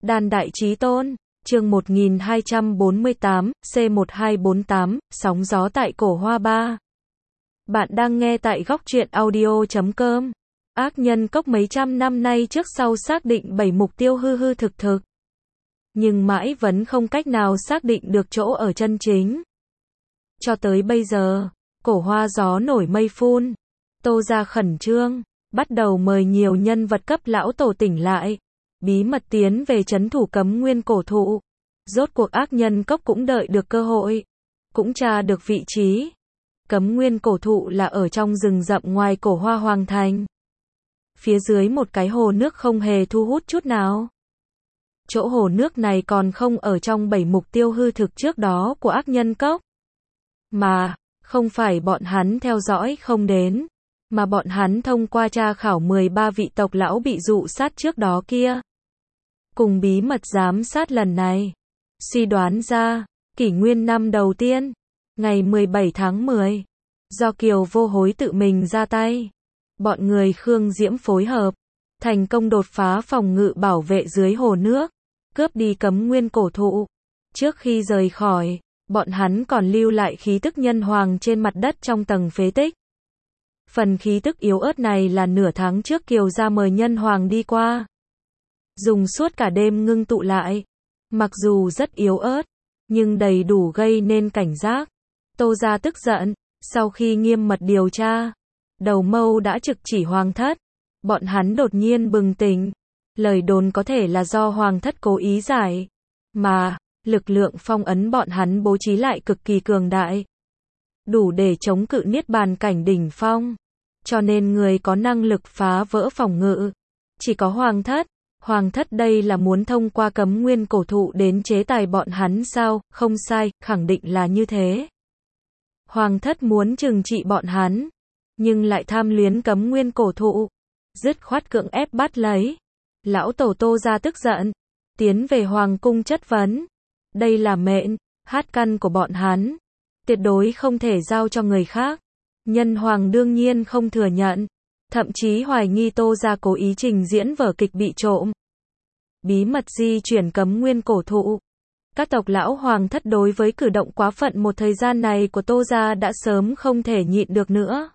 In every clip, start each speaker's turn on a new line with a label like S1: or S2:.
S1: Đan Đại Chí Tôn, chương 1248, C1248, sóng gió tại Cổ Hoa 3. Bạn đang nghe tại góc truyện audio.com. Ác nhân cốc mấy trăm năm nay trước sau xác định 7 mục tiêu hư hư thực thực. Nhưng mãi vẫn không cách nào xác định được chỗ ở chân chính. Cho tới bây giờ, Cổ Hoa gió nổi mây phun. Tô gia khẩn trương, bắt đầu mời nhiều nhân vật cấp lão tổ tỉnh lại. Bí mật tiến về trấn thủ Cấm Nguyên cổ thụ. Rốt cuộc ác nhân cốc cũng đợi được cơ hội. Cũng tra được vị trí. Cấm Nguyên cổ thụ là ở trong rừng rậm ngoài Cổ Hoa Hoàng Thành. Phía dưới một cái hồ nước không hề thu hút chút nào. Chỗ hồ nước này còn không ở trong 7 mục tiêu hư thực trước đó của ác nhân cốc. Mà, không phải bọn hắn theo dõi không đến. Mà bọn hắn thông qua tra khảo 13 vị tộc lão bị dụ sát trước đó kia. Cùng bí mật giám sát lần này. Suy đoán ra, kỷ nguyên năm đầu tiên, ngày 17 tháng 10, do Kiều Vô Hối tự mình ra tay. Bọn người Khương Diễm phối hợp, thành công đột phá phòng ngự bảo vệ dưới hồ nước, cướp đi Cấm Nguyên cổ thụ. Trước khi rời khỏi, bọn hắn còn lưu lại khí tức nhân hoàng trên mặt đất trong tầng phế tích. Phần khí tức yếu ớt này là nửa tháng trước Kiều gia mời nhân hoàng đi qua. Dùng suốt cả đêm ngưng tụ lại. Mặc dù rất yếu ớt, nhưng đầy đủ gây nên cảnh giác. Tô gia tức giận, sau khi nghiêm mật điều tra, đầu mâu đã trực chỉ hoàng thất. Bọn hắn đột nhiên bừng tỉnh. Lời đồn có thể là do hoàng thất cố ý giải. Mà, lực lượng phong ấn bọn hắn bố trí lại cực kỳ cường đại. Đủ để chống cự niết bàn cảnh đỉnh phong. Cho nên người có năng lực phá vỡ phòng ngự. Chỉ có hoàng thất. Hoàng thất đây là muốn thông qua Cấm Nguyên cổ thụ đến chế tài bọn hắn sao? Không sai, khẳng định là như thế. Hoàng thất muốn trừng trị bọn hắn. Nhưng lại tham luyến Cấm Nguyên cổ thụ. Dứt khoát cưỡng ép bắt lấy. Lão tổ Tô gia tức giận. Tiến về hoàng cung chất vấn. Đây là mệnh, hát căn của bọn hắn. Tuyệt đối không thể giao cho người khác. Nhân hoàng đương nhiên không thừa nhận. Thậm chí hoài nghi Tô gia cố ý trình diễn vở kịch bị trộm. Bí mật di chuyển Cấm Nguyên cổ thụ. Các tộc lão hoàng thất đối với cử động quá phận một thời gian này của Tô gia đã sớm không thể nhịn được nữa.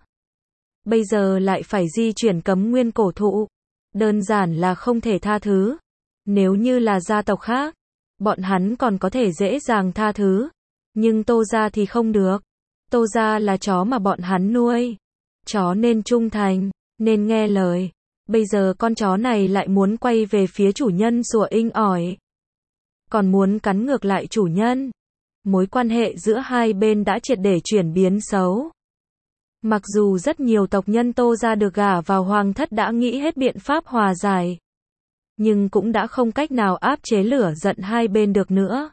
S1: Bây giờ lại phải di chuyển Cấm Nguyên cổ thụ. Đơn giản là không thể tha thứ. Nếu như là gia tộc khác, bọn hắn còn có thể dễ dàng tha thứ. Nhưng Tô gia thì không được. Tô gia là chó mà bọn hắn nuôi. Chó nên trung thành, nên nghe lời. Bây giờ con chó này lại muốn quay về phía chủ nhân sủa inh ỏi. Còn muốn cắn ngược lại chủ nhân. Mối quan hệ giữa hai bên đã triệt để chuyển biến xấu. Mặc dù rất nhiều tộc nhân Tô gia được gả vào hoàng thất đã nghĩ hết biện pháp hòa giải. Nhưng cũng đã không cách nào áp chế lửa giận hai bên được nữa.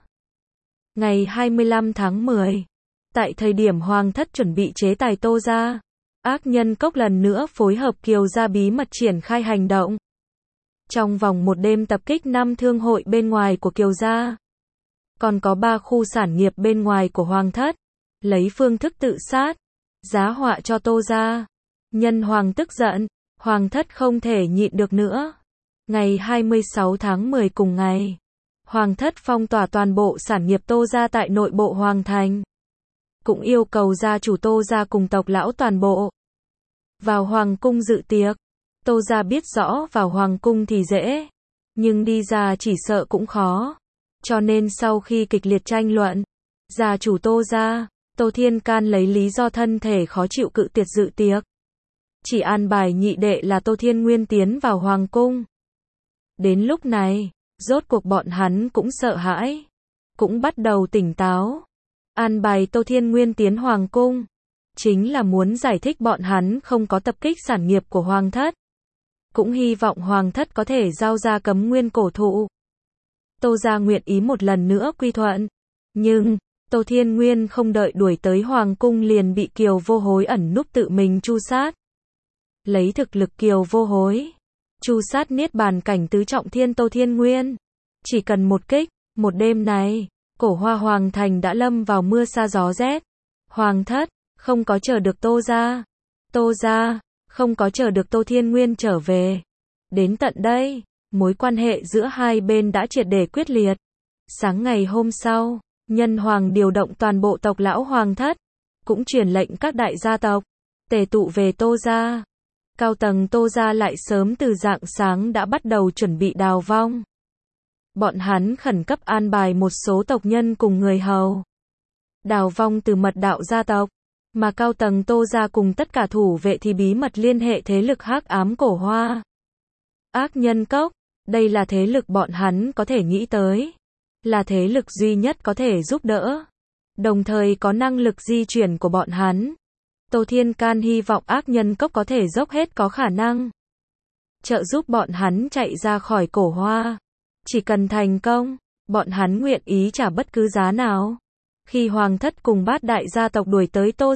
S1: Ngày 25 tháng 10. Tại thời điểm hoàng thất chuẩn bị chế tài Tô gia. Ác nhân cốc lần nữa phối hợp Kiều gia bí mật triển khai hành động. Trong vòng một đêm tập kích 5 thương hội bên ngoài của Kiều gia. Còn có 3 khu sản nghiệp bên ngoài của hoàng thất. Lấy phương thức tự sát. Giá họa cho Tô gia. Nhân hoàng tức giận. Hoàng thất không thể nhịn được nữa. Ngày 26 tháng 10 cùng ngày. Hoàng thất phong tỏa toàn bộ sản nghiệp Tô gia tại nội bộ hoàng thành. Cũng yêu cầu gia chủ Tô gia cùng tộc lão toàn bộ vào hoàng cung dự tiệc. Tô gia biết rõ vào hoàng cung thì dễ, nhưng đi ra chỉ sợ cũng khó. Cho nên sau khi kịch liệt tranh luận, gia chủ Tô gia, Tô Thiên Can lấy lý do thân thể khó chịu cự tuyệt dự tiệc. Chỉ an bài nhị đệ là Tô Thiên Nguyên tiến vào hoàng cung. Đến lúc này, rốt cuộc bọn hắn cũng sợ hãi, cũng bắt đầu tỉnh táo. An bài Tô Thiên Nguyên tiến hoàng cung, chính là muốn giải thích bọn hắn không có tập kích sản nghiệp của hoàng thất. Cũng hy vọng hoàng thất có thể giao ra Cấm Nguyên cổ thụ. Tô gia nguyện ý một lần nữa quy thuận. Nhưng, Tô Thiên Nguyên không đợi đuổi tới hoàng cung liền bị Kiều Vô Hối ẩn núp tự mình tru sát. Lấy thực lực Kiều Vô Hối, tru sát niết bàn cảnh tứ trọng thiên Tô Thiên Nguyên. Chỉ cần một kích, một đêm này. Cổ Hoa Hoàng Thành đã lâm vào mưa sa gió rét. Hoàng thất, không có chờ được Tô gia. Tô gia, không có chờ được Tô Thiên Nguyên trở về. Đến tận đây, mối quan hệ giữa hai bên đã triệt để quyết liệt. Sáng ngày hôm sau, Nhân Hoàng điều động toàn bộ tộc lão hoàng thất, cũng truyền lệnh các đại gia tộc tề tụ về Tô gia. Cao tầng Tô gia lại sớm từ rạng sáng đã bắt đầu chuẩn bị đào vong. Bọn hắn khẩn cấp an bài một số tộc nhân cùng người hầu đào vong từ mật đạo gia tộc, mà cao tầng Tô gia cùng tất cả thủ vệ thì bí mật liên hệ thế lực hắc ám Cổ Hoa. Ác nhân cốc, đây là thế lực bọn hắn có thể nghĩ tới, là thế lực duy nhất có thể giúp đỡ, đồng thời có năng lực di chuyển của bọn hắn. Tô Thiên Can hy vọng ác nhân cốc có thể dốc hết có khả năng trợ giúp bọn hắn chạy ra khỏi Cổ Hoa. Chỉ cần thành công, bọn hắn nguyện ý trả bất cứ giá nào. Khi hoàng thất cùng bát đại gia tộc đuổi tới Tô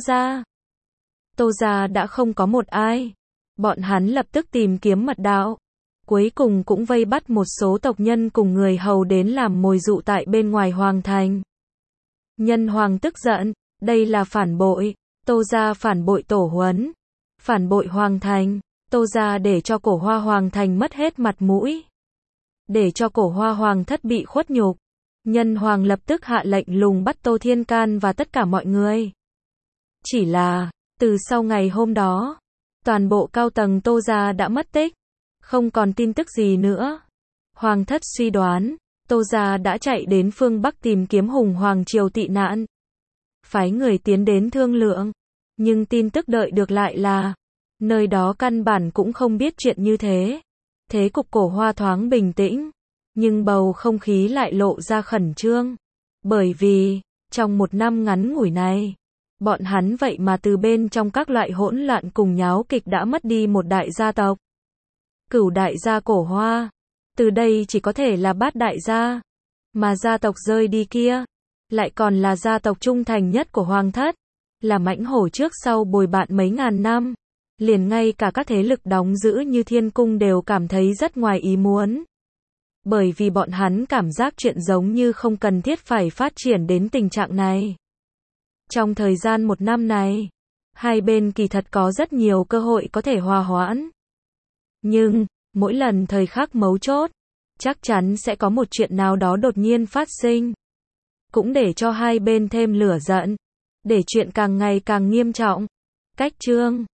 S1: gia đã không có một ai. Bọn hắn lập tức tìm kiếm mật đạo. Cuối cùng cũng vây bắt một số tộc nhân cùng người hầu đến làm mồi dụ tại bên ngoài hoàng thành. Nhân Hoàng tức giận, đây là phản bội. Tô gia phản bội tổ huấn, phản bội hoàng thành. Tô gia để cho Cổ Hoa hoàng thành mất hết mặt mũi, để cho Cổ Hoa hoàng thất bị khuất nhục. Nhân Hoàng lập tức hạ lệnh lùng bắt Tô Thiên Can và tất cả mọi người. Chỉ là, từ sau ngày hôm đó, toàn bộ cao tầng Tô gia đã mất tích, không còn tin tức gì nữa. Hoàng thất suy đoán, Tô gia đã chạy đến phương Bắc tìm kiếm Hùng Hoàng triều tị nạn, phái người tiến đến thương lượng, nhưng tin tức đợi được lại là nơi đó căn bản cũng không biết chuyện như thế. Thế cục Cổ Hoa thoáng bình tĩnh, nhưng bầu không khí lại lộ ra khẩn trương, bởi vì trong một năm ngắn ngủi này, bọn hắn vậy mà từ bên trong các loại hỗn loạn cùng nháo kịch đã mất đi một đại gia tộc. Cửu đại gia Cổ Hoa, từ đây chỉ có thể là bát đại gia, mà gia tộc rơi đi kia lại còn là gia tộc trung thành nhất của hoàng thất, là mãnh hổ trước sau bồi bạn mấy ngàn năm. Liền ngay cả các thế lực đóng giữ như Thiên Cung đều cảm thấy rất ngoài ý muốn. Bởi vì bọn hắn cảm giác chuyện giống như không cần thiết phải phát triển đến tình trạng này. Trong thời gian một năm này, hai bên kỳ thật có rất nhiều cơ hội có thể hòa hoãn. Nhưng, mỗi lần thời khắc mấu chốt, chắc chắn sẽ có một chuyện nào đó đột nhiên phát sinh. Cũng để cho hai bên thêm lửa giận, để chuyện càng ngày càng nghiêm trọng. Cách chương